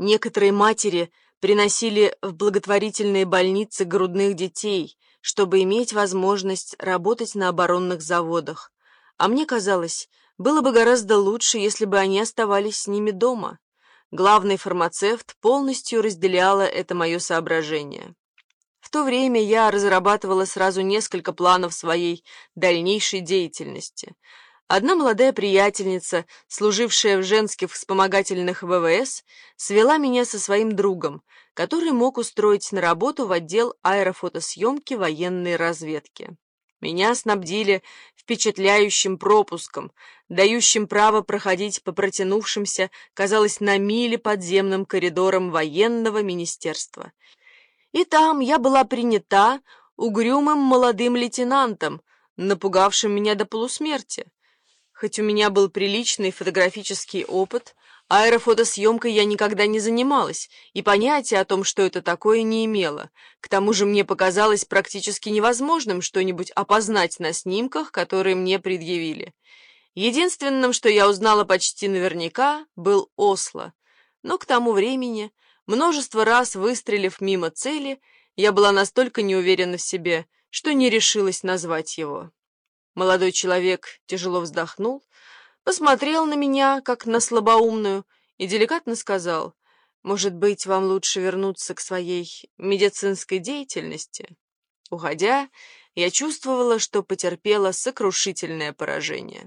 Некоторые матери приносили в благотворительные больницы грудных детей, чтобы иметь возможность работать на оборонных заводах. А мне казалось, было бы гораздо лучше, если бы они оставались с ними дома. Главный фармацевт полностью разделяла это мое соображение. В то время я разрабатывала сразу несколько планов своей дальнейшей деятельности. Одна молодая приятельница, служившая в женских вспомогательных ВВС, свела меня со своим другом, который мог устроить на работу в отдел аэрофотосъемки военной разведки. Меня снабдили впечатляющим пропуском, дающим право проходить по протянувшимся, казалось, на мили подземным коридорам военного министерства. И там я была принята угрюмым молодым лейтенантом, напугавшим меня до полусмерти. Хоть у меня был приличный фотографический опыт, аэрофотосъемкой я никогда не занималась и понятия о том, что это такое, не имела. К тому же мне показалось практически невозможным что-нибудь опознать на снимках, которые мне предъявили. Единственным, что я узнала почти наверняка, был Осло. Но к тому времени, множество раз выстрелив мимо цели, я была настолько неуверена в себе, что не решилась назвать его. Молодой человек тяжело вздохнул, посмотрел на меня, как на слабоумную, и деликатно сказал: «Может быть, вам лучше вернуться к своей медицинской деятельности?» Уходя, я чувствовала, что потерпела сокрушительное поражение.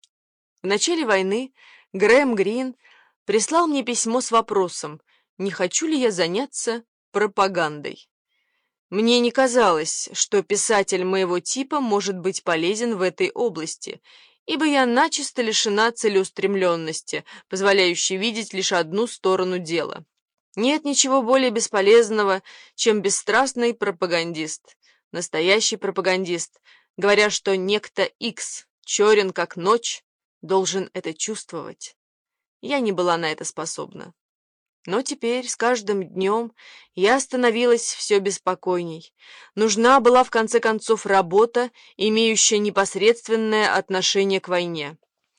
В начале войны Грэм Грин прислал мне письмо с вопросом, не хочу ли я заняться пропагандой. Мне не казалось, что писатель моего типа может быть полезен в этой области, ибо я начисто лишена целеустремленности, позволяющей видеть лишь одну сторону дела. Нет ничего более бесполезного, чем бесстрастный пропагандист. Настоящий пропагандист, говоря, что некто X черен как ночь, должен это чувствовать. Я не была на это способна. Но теперь, с каждым днем, я становилась все беспокойней. Нужна была, в конце концов, работа, имеющая непосредственное отношение к войне.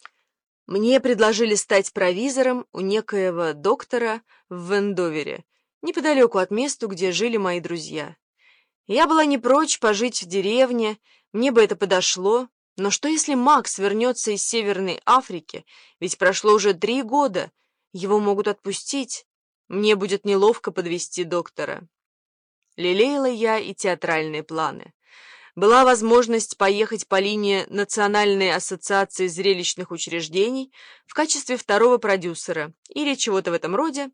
Мне предложили стать провизором у некоего доктора в Вендовере, неподалеку от места, где жили мои друзья. Я была не прочь пожить в деревне, мне бы это подошло, но что если Макс вернется из Северной Африки, ведь прошло уже 3 года, его могут отпустить. Мне будет неловко подвести доктора. Лелеяла я и театральные планы. Была возможность поехать по линии Национальной ассоциации зрелищных учреждений в качестве второго продюсера или чего-то в этом роде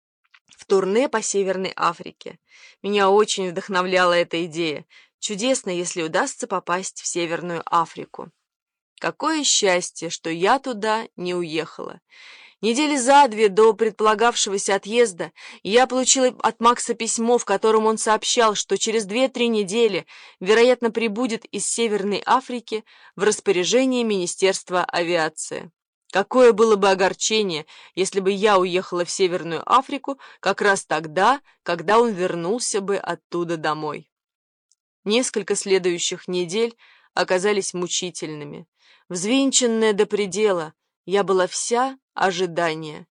в турне по Северной Африке. Меня очень вдохновляла эта идея. Чудесно, если удастся попасть в Северную Африку. Какое счастье, что я туда не уехала. Недели за 2 до предполагавшегося отъезда я получила от Макса письмо, в котором он сообщал, что через 2-3 недели, вероятно, прибудет из Северной Африки в распоряжение Министерства авиации. Какое было бы огорчение, если бы я уехала в Северную Африку как раз тогда, когда он вернулся бы оттуда домой. Несколько следующих недель оказались мучительными. Взвинченная до предела, я была вся ожидание.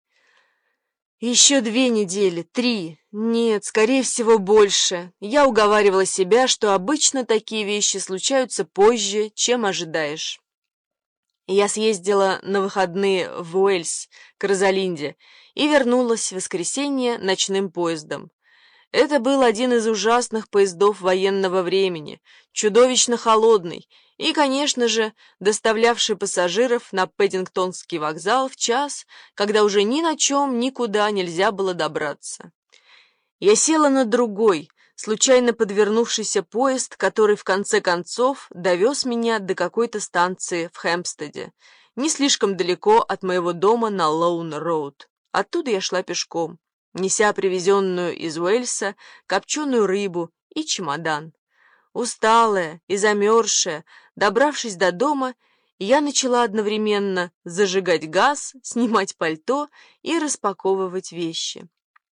Еще 2 недели, 3, нет, скорее всего, больше. Я уговаривала себя, что обычно такие вещи случаются позже, чем ожидаешь. Я съездила на выходные в Уэльс к Розалинде и вернулась в воскресенье ночным поездом. Это был один из ужасных поездов военного времени, чудовищно холодный и, конечно же, доставлявший пассажиров на Пэддингтонский вокзал в час, когда уже ни на чем никуда нельзя было добраться. Я села на другой, случайно подвернувшийся поезд, который в конце концов довез меня до какой-то станции в Хэмпстеде, не слишком далеко от моего дома на Лоун-роуд. Оттуда я шла пешком, неся привезенную из Уэльса копченую рыбу и чемодан. Усталая и замерзшая, добравшись до дома, я начала одновременно зажигать газ, снимать пальто и распаковывать вещи.